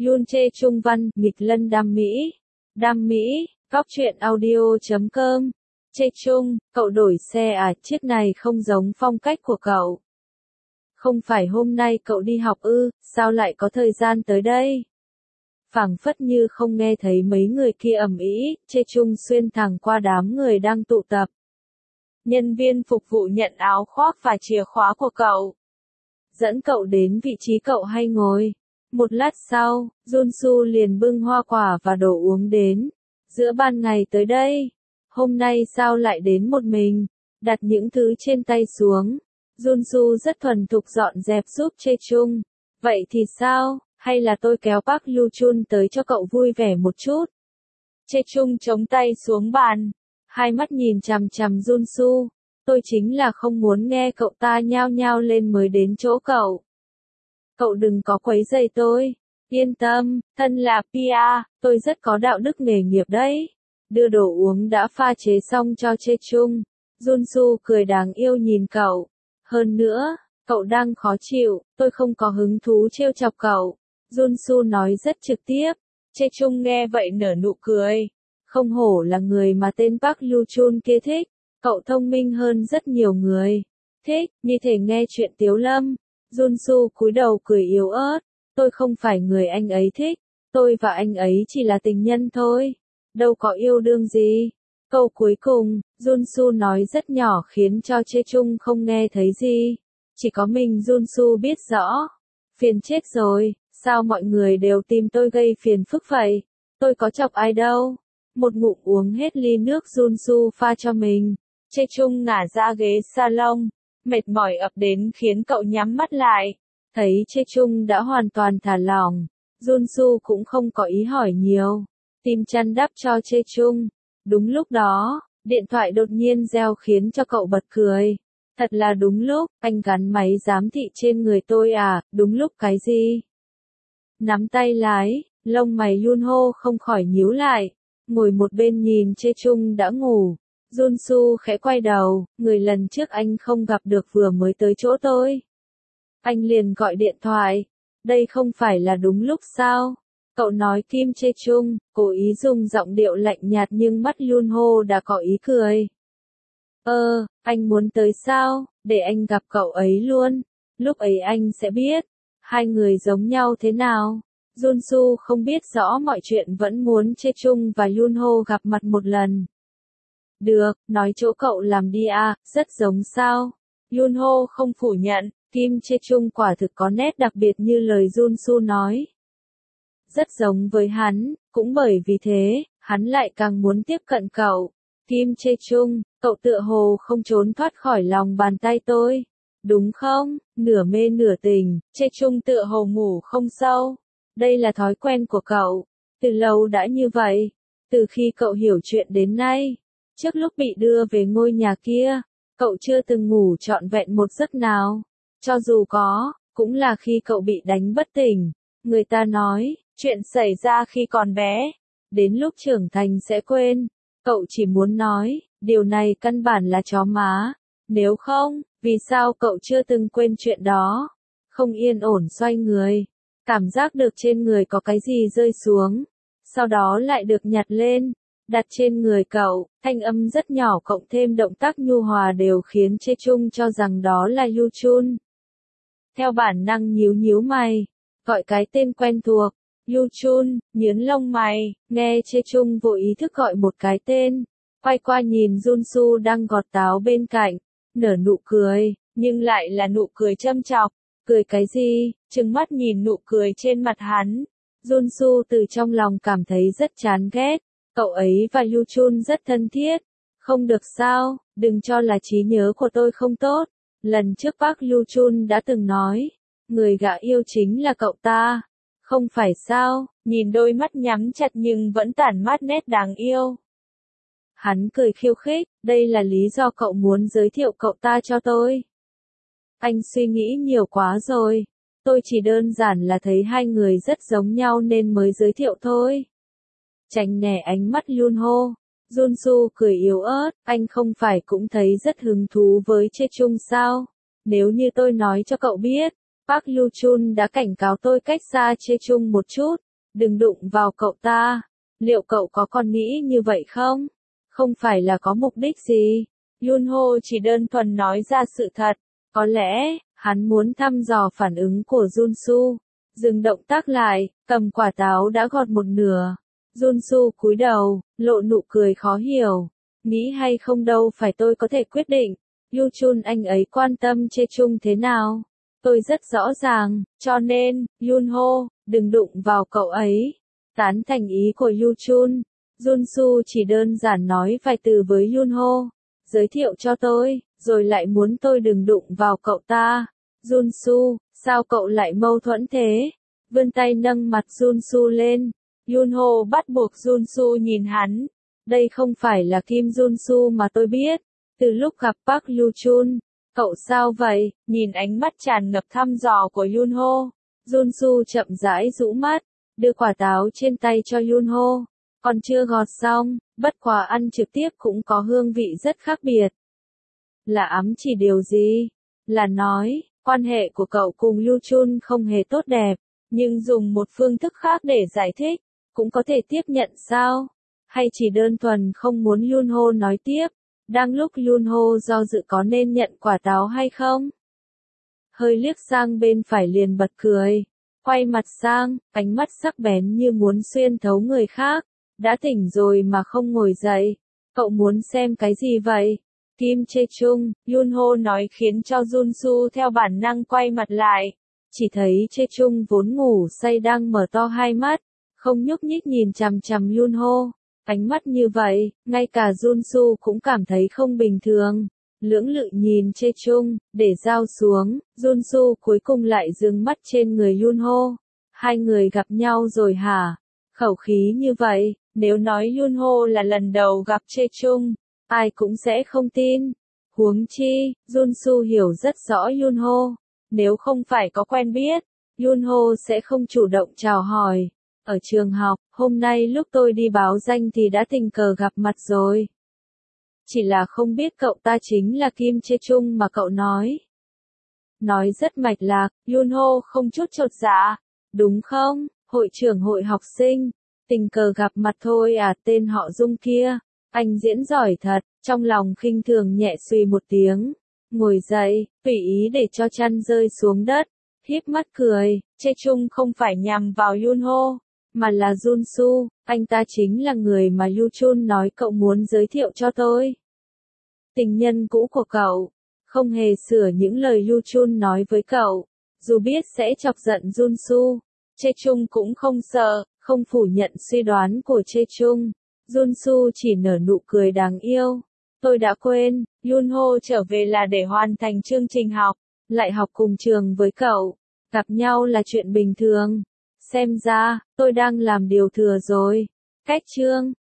Yoon Chae Chung văn, nghịch lân đam mỹ. Đam mỹ, góc truyện audio.com. Chae Chung, cậu đổi xe à, chiếc này không giống phong cách của cậu. Không phải hôm nay cậu đi học ư, sao lại có thời gian tới đây? Phảng phất như không nghe thấy mấy người kia ầm ĩ, Chae Chung xuyên thẳng qua đám người đang tụ tập. Nhân viên phục vụ nhận áo khoác và chìa khóa của cậu. Dẫn cậu đến vị trí cậu hay ngồi. Một lát sau, Junsu liền bưng hoa quả và đồ uống đến. Giữa ban ngày tới đây. Hôm nay sao lại đến một mình? Đặt những thứ trên tay xuống. Junsu rất thuần thục dọn dẹp giúp Chae Chung. Vậy thì sao? Hay là tôi kéo Park Lu Chun tới cho cậu vui vẻ một chút? Chae Chung chống tay xuống bàn. Hai mắt nhìn chằm chằm Junsu. Tôi chính là không muốn nghe cậu ta nhao nhao lên mới đến chỗ cậu. Cậu đừng có quấy rầy tôi. Yên tâm, thân là PR, tôi rất có đạo đức nghề nghiệp đấy. Đưa đồ uống đã pha chế xong cho Chae Chung. Junsu cười đáng yêu nhìn cậu. Hơn nữa, cậu đang khó chịu, tôi không có hứng thú trêu chọc cậu. Junsu nói rất trực tiếp. Chae Chung nghe vậy nở nụ cười. Không hổ là người mà tên Park Lu Chun kia thích. Cậu thông minh hơn rất nhiều người. Thích, như thể nghe chuyện Tiếu Lâm. Junsu cúi đầu cười yếu ớt. Tôi không phải người anh ấy thích. Tôi và anh ấy chỉ là tình nhân thôi. Đâu có yêu đương gì. Câu cuối cùng, Junsu nói rất nhỏ khiến cho Chae Chung không nghe thấy gì. Chỉ có mình Junsu biết rõ. Phiền chết rồi, sao mọi người đều tìm tôi gây phiền phức vậy? Tôi có chọc ai đâu. Một ngụm uống hết ly nước Junsu pha cho mình. Chae Chung ngả ra ghế salon. Mệt mỏi ập đến khiến cậu nhắm mắt lại. Thấy Chae Chung đã hoàn toàn thả lỏng. Junsu cũng không có ý hỏi nhiều. Tìm chăn đắp cho Chae Chung. Đúng lúc đó, điện thoại đột nhiên reo khiến cho cậu bật cười. Thật là đúng lúc, anh gắn máy giám thị trên người tôi à, đúng lúc cái gì? Nắm tay lái, lông mày Yunho không khỏi nhíu lại. Ngồi một bên nhìn Chae Chung đã ngủ. Junsu khẽ quay đầu, người lần trước anh không gặp được vừa mới tới chỗ tôi. Anh liền gọi điện thoại. Đây không phải là đúng lúc sao? Cậu nói Kim Chae Chung, cố ý dùng giọng điệu lạnh nhạt nhưng mắt Yunho đã có ý cười. Anh muốn tới sao? Để anh gặp cậu ấy luôn. Lúc ấy anh sẽ biết. Hai người giống nhau thế nào? Junsu không biết rõ mọi chuyện vẫn muốn Chae Chung và Yunho gặp mặt một lần. Được, nói chỗ cậu làm đi à, rất giống sao? Yunho không phủ nhận, Kim Chae Chung quả thực có nét đặc biệt như lời Junsu nói. Rất giống với hắn, cũng bởi vì thế, hắn lại càng muốn tiếp cận cậu. Kim Chae Chung, cậu tựa hồ không trốn thoát khỏi lòng bàn tay tôi. Đúng không? Nửa mê nửa tình, Chae Chung tựa hồ ngủ không sâu. Đây là thói quen của cậu. Từ lâu đã như vậy. Từ khi cậu hiểu chuyện đến nay. Trước lúc bị đưa về ngôi nhà kia, cậu chưa từng ngủ trọn vẹn một giấc nào. Cho dù có, cũng là khi cậu bị đánh bất tỉnh. Người ta nói, chuyện xảy ra khi còn bé, đến lúc trưởng thành sẽ quên. Cậu chỉ muốn nói, điều này căn bản là chó má. Nếu không, vì sao cậu chưa từng quên chuyện đó? Không yên ổn xoay người, cảm giác được trên người có cái gì rơi xuống, sau đó lại được nhặt lên, đặt trên người cậu, thanh âm rất nhỏ cộng thêm động tác nhu hòa đều khiến Chae Chung cho rằng đó là Yu Chun. Theo bản năng nhíu nhíu mày, gọi cái tên quen thuộc, Yu Chun, nhướng lông mày, nghe Chae Chung vô ý thức gọi một cái tên, quay qua nhìn Junsu đang gọt táo bên cạnh, nở nụ cười, nhưng lại là nụ cười châm chọc, cười cái gì, trừng mắt nhìn nụ cười trên mặt hắn. Junsu từ trong lòng cảm thấy rất chán ghét, cậu ấy và Yu Chun rất thân thiết, không được sao, đừng cho là trí nhớ của tôi không tốt, lần trước Park Lu Chun đã từng nói, người gã yêu chính là cậu ta. Không phải sao, nhìn đôi mắt nhắm chặt nhưng vẫn tản mát nét đáng yêu. Hắn cười khiêu khích, đây là lý do cậu muốn giới thiệu cậu ta cho tôi. Anh suy nghĩ nhiều quá rồi. Tôi chỉ đơn giản là thấy hai người rất giống nhau nên mới giới thiệu thôi. Tránh né ánh mắt Yunho. Junsu cười yếu ớt, anh không phải cũng thấy rất hứng thú với Chae Chung sao? Nếu như tôi nói cho cậu biết, Park Lu Chun đã cảnh cáo tôi cách xa Chae Chung một chút, đừng đụng vào cậu ta. Liệu cậu có còn nghĩ như vậy không? Không phải là có mục đích gì. Yunho chỉ đơn thuần nói ra sự thật. Có lẽ, hắn muốn thăm dò phản ứng của Junsu. Dừng động tác lại, cầm quả táo đã gọt một nửa. Junsu cúi đầu, lộ nụ cười khó hiểu. Nghĩ hay không đâu phải tôi có thể quyết định. Yuchun anh ấy quan tâm Chechung thế nào? Tôi rất rõ ràng, cho nên, Yunho, đừng đụng vào cậu ấy. Tán thành ý của Yuchun. Junsu chỉ đơn giản nói vài từ với Yunho. Giới thiệu cho tôi, rồi lại muốn tôi đừng đụng vào cậu ta. Junsu, sao cậu lại mâu thuẫn thế? Vươn tay nâng mặt Junsu lên. Yunho bắt buộc Junsu nhìn hắn. Đây không phải là Kim Junsu mà tôi biết. Từ lúc gặp Park Yuchun, cậu sao vậy? Nhìn ánh mắt tràn ngập thăm dò của Yunho. Junsu chậm rãi rũ mắt, đưa quả táo trên tay cho Yunho. Còn chưa gọt xong, bất quá ăn trực tiếp cũng có hương vị rất khác biệt. Là ám chỉ điều gì? Là nói, quan hệ của cậu cùng Yuchun không hề tốt đẹp, nhưng dùng một phương thức khác để giải thích, cũng có thể tiếp nhận sao? Hay chỉ đơn thuần không muốn Yunho nói tiếp? Đang lúc Yunho do dự có nên nhận quả táo hay không? Hơi liếc sang bên phải liền bật cười. Quay mặt sang, ánh mắt sắc bén như muốn xuyên thấu người khác. Đã tỉnh rồi mà không ngồi dậy. Cậu muốn xem cái gì vậy? Kim Chechung, Yunho nói khiến cho Junsu theo bản năng quay mặt lại. Chỉ thấy Chechung vốn ngủ say đang mở to hai mắt, không nhúc nhích nhìn chằm chằm Yunho. Ánh mắt như vậy, ngay cả Junsu cũng cảm thấy không bình thường. Lưỡng lự nhìn Chechung, để dao xuống, Junsu cuối cùng lại dừng mắt trên người Yunho. Hai người gặp nhau rồi hả? Khẩu khí như vậy, nếu nói Yunho là lần đầu gặp Chechung, ai cũng sẽ không tin. Huống chi, Junsu hiểu rất rõ Yunho. Nếu không phải có quen biết, Yunho sẽ không chủ động chào hỏi. Ở trường học, hôm nay lúc tôi đi báo danh thì đã tình cờ gặp mặt rồi. Chỉ là không biết cậu ta chính là Kim Chechung mà cậu nói. Nói rất mạch lạc, Yunho không chút chột dạ. Đúng không, hội trưởng hội học sinh? Tình cờ gặp mặt thôi à, tên họ Dung kia. Anh diễn giỏi thật, trong lòng khinh thường nhẹ suy một tiếng. Ngồi dậy, tùy ý để cho chăn rơi xuống đất. Híp mắt cười, Chechung không phải nhằm vào Yunho, mà là Junsu. Anh ta chính là người mà Yuchun nói cậu muốn giới thiệu cho tôi. Tình nhân cũ của cậu. Không hề sửa những lời Yuchun nói với cậu. Dù biết sẽ chọc giận Junsu, Chechung cũng không sợ, không phủ nhận suy đoán của Chechung. Junsu chỉ nở nụ cười đáng yêu. Tôi đã quên, Yunho trở về là để hoàn thành chương trình học, lại học cùng trường với cậu. Gặp nhau là chuyện bình thường. Xem ra, tôi đang làm điều thừa rồi. Cách chương